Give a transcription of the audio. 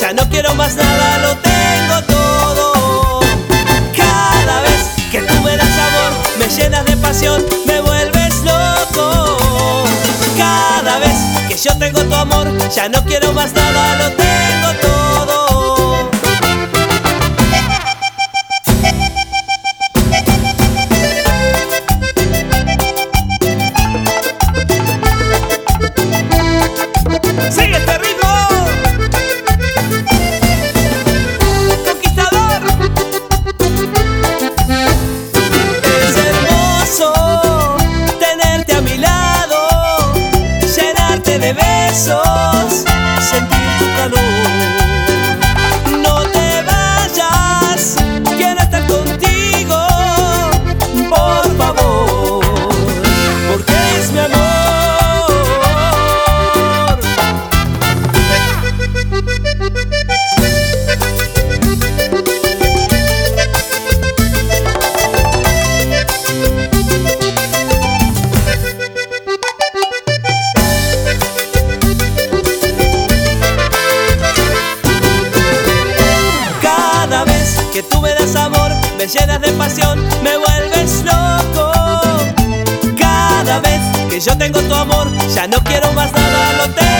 ya no quiero más nada, lo tengo todo. Cada vez que tú me das amor, me llenas de pasión, me vuelves loco. Cada vez que yo tengo tu amor, ya no quiero más nada, lo tengo todo. ¡Sigue este ritmo! ¡Conquistador! Es hermoso tenerte a mi lado, llenarte de besos, sentir tu calor. No te vayas, quiero estar contigo, por favor, porque es mi amor. Que tú me das amor, me llenas de pasión, me vuelves loco. Cada vez que yo tengo tu amor, ya no quiero más nada, lo tengo.